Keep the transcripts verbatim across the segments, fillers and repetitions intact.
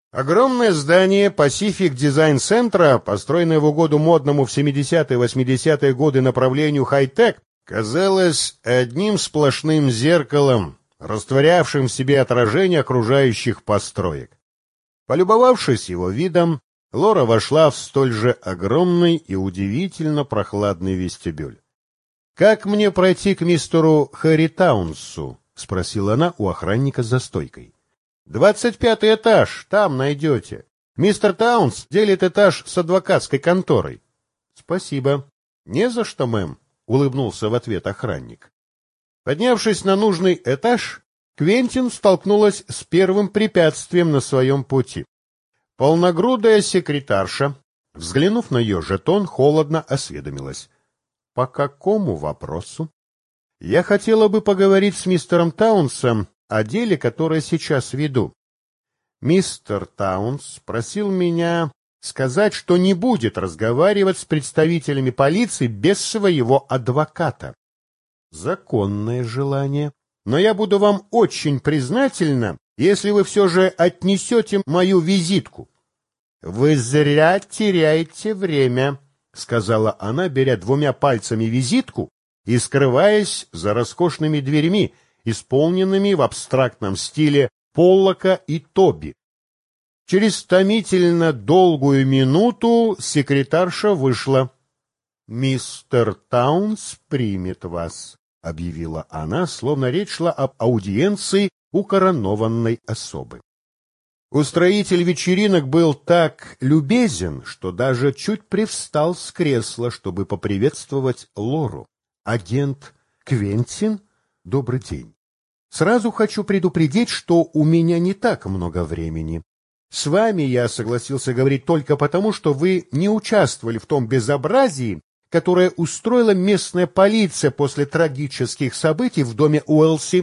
Огромное здание Pacific Design Center, построенное в угоду модному в семидесятые-восьмидесятые годы направлению хай-тек, казалось одним сплошным зеркалом, растворявшим в себе отражение окружающих построек. Полюбовавшись его видом, Лора вошла в столь же огромный и удивительно прохладный вестибюль. «Как мне пройти к мистеру Харри Таунсу?» — спросила она у охранника за стойкой. «Двадцать пятый этаж, там найдете. Мистер Таунс делит этаж с адвокатской конторой». «Спасибо». «Не за что, мэм», — улыбнулся в ответ охранник. Поднявшись на нужный этаж, Квентин столкнулась с первым препятствием на своем пути. Полногрудая секретарша, взглянув на ее жетон, холодно осведомилась. «По какому вопросу?» «Я хотела бы поговорить с мистером Таунсом о деле, которое сейчас веду. Мистер Таунс просил меня сказать, что не будет разговаривать с представителями полиции без своего адвоката. Законное желание, но я буду вам очень признательна, если вы все же отнесете мою визитку». «Вы зря теряете время», — сказала она, беря двумя пальцами визитку и скрываясь за роскошными дверьми, исполненными в абстрактном стиле Поллока и Тоби. Через томительно долгую минуту секретарша вышла. «Мистер Таунс примет вас», — объявила она, словно речь шла об аудиенции у коронованной особы. Устроитель вечеринок был так любезен, что даже чуть привстал с кресла, чтобы поприветствовать Лору. «Агент Квентин? Добрый день. Сразу хочу предупредить, что у меня не так много времени. С вами я согласился говорить только потому, что вы не участвовали в том безобразии, которое устроила местная полиция после трагических событий в доме Уэлси.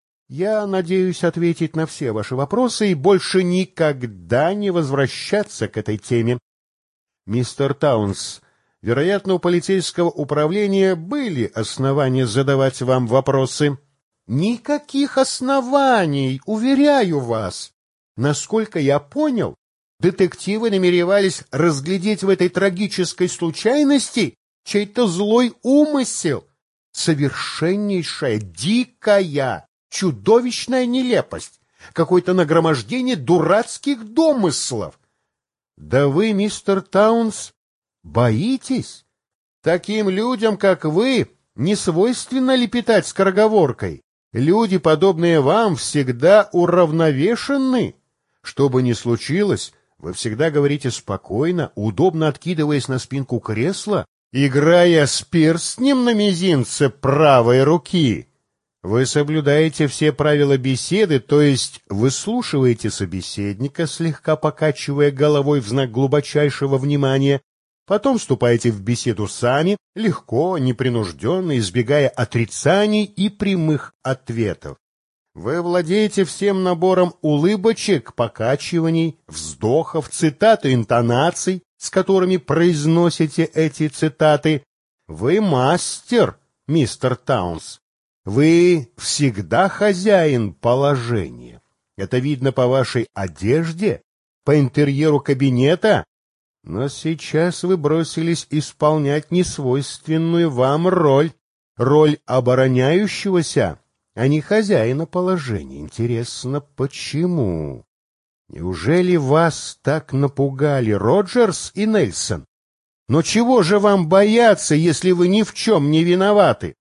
Я надеюсь ответить на все ваши вопросы и больше никогда не возвращаться к этой теме. Мистер Таунс, вероятно, у полицейского управления были основания задавать вам вопросы». «Никаких оснований, уверяю вас. Насколько я понял, детективы намеревались разглядеть в этой трагической случайности чей-то злой умысел. Совершеннейшая, дикая, чудовищная нелепость, какое-то нагромождение дурацких домыслов». «Да вы, мистер Таунс, боитесь? Таким людям, как вы, не свойственно лепетать скороговоркой. Люди, подобные вам, всегда уравновешенны. Что бы ни случилось, вы всегда говорите спокойно, удобно откидываясь на спинку кресла, играя с перстнем на мизинце правой руки. Вы соблюдаете все правила беседы, то есть выслушиваете собеседника, слегка покачивая головой в знак глубочайшего внимания, потом вступаете в беседу сами, легко, непринужденно, избегая отрицаний и прямых ответов. Вы владеете всем набором улыбочек, покачиваний, вздохов, цитат и интонаций, с которыми произносите эти цитаты. Вы мастер, мистер Таунс. Вы всегда хозяин положения. Это видно по вашей одежде, по интерьеру кабинета. Но сейчас вы бросились исполнять несвойственную вам роль, роль обороняющегося, а не хозяина положения. Интересно, почему? Неужели вас так напугали Роджерс и Нельсон? Но чего же вам бояться, если вы ни в чем не виноваты?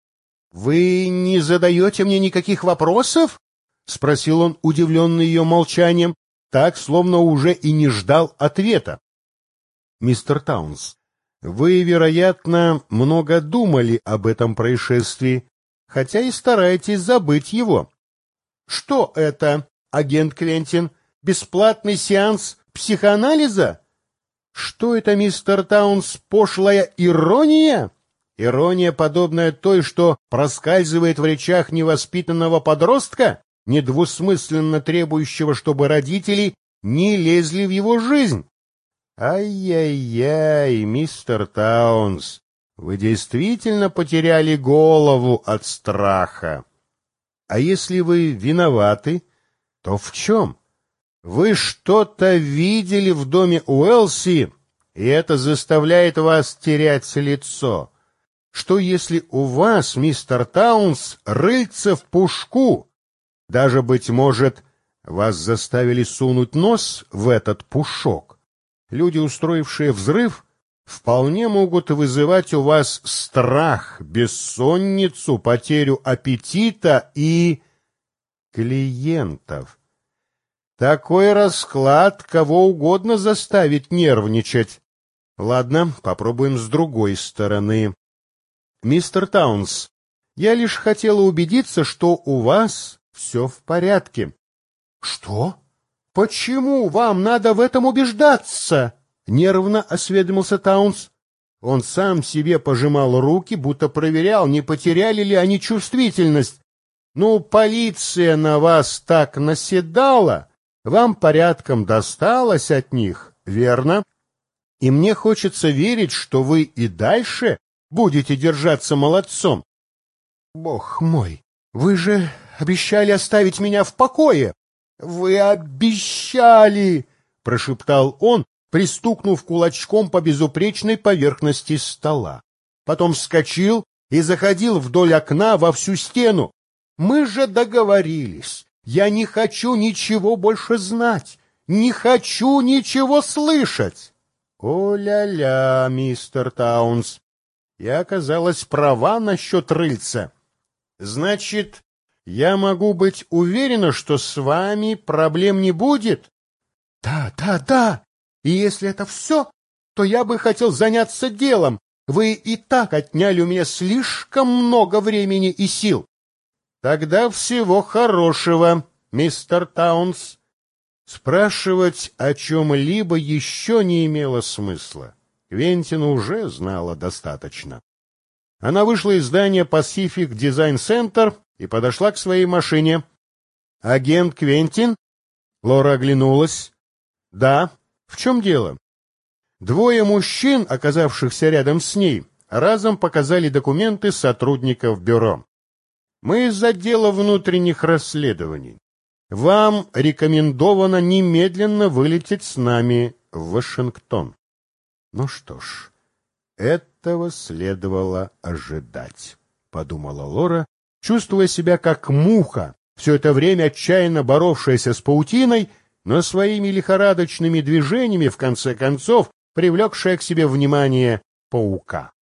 «Вы не задаете мне никаких вопросов?» — спросил он, удивленный ее молчанием, так, словно уже и не ждал ответа. «Мистер Таунс, вы, вероятно, много думали об этом происшествии, хотя и стараетесь забыть его». «Что это, агент Квентин, бесплатный сеанс психоанализа? Что это, мистер Таунс, пошлая ирония? Ирония, подобная той, что проскальзывает в речах невоспитанного подростка, недвусмысленно требующего, чтобы родители не лезли в его жизнь? Ай-яй-яй, мистер Таунс, вы действительно потеряли голову от страха. А если вы виноваты, то в чем? Вы что-то видели в доме Уэлси, и это заставляет вас терять лицо. Что если у вас, мистер Таунс, рыльце в пушку? Даже, быть может, вас заставили сунуть нос в этот пушок. Люди, устроившие взрыв, вполне могут вызывать у вас страх, бессонницу, потерю аппетита и клиентов. Такой расклад кого угодно заставит нервничать. Ладно, попробуем с другой стороны. Мистер Таунс, я лишь хотела убедиться, что у вас все в порядке. Что? Почему вам надо в этом убеждаться? Нервно осведомился Таунс. Он сам себе пожимал руки, будто проверял, не потеряли ли они чувствительность. Ну, полиция на вас так наседала, вам порядком досталось от них, верно? И мне хочется верить, что вы и дальше будете держаться молодцом. Бог мой, вы же обещали оставить меня в покое. Вы обещали, прошептал он, пристукнув кулачком по безупречной поверхности стола. Потом вскочил и заходил вдоль окна во всю стену. Мы же договорились. Я не хочу ничего больше знать. Не хочу ничего слышать. О-ля-ля, мистер Таунс. Я оказалась права насчет рыльца. Значит, я могу быть уверена, что с вами проблем не будет? Да, да, да. И если это все, то я бы хотел заняться делом. Вы и так отняли у меня слишком много времени и сил. Тогда всего хорошего, мистер Таунс. Спрашивать о чем-либо еще не имело смысла. Квентин уже знала достаточно. Она вышла из здания Pacific Design Center и подошла к своей машине. «Агент Квентин?» Лора оглянулась. «Да. В чем дело?» Двое мужчин, оказавшихся рядом с ней, разом показали документы сотрудников бюро. «Мы из отдела внутренних расследований. Вам рекомендовано немедленно вылететь с нами в Вашингтон». Ну что ж, этого следовало ожидать, подумала Лора, чувствуя себя как муха, все это время отчаянно боровшаяся с паутиной, но своими лихорадочными движениями, в конце концов, привлекшая к себе внимание паука.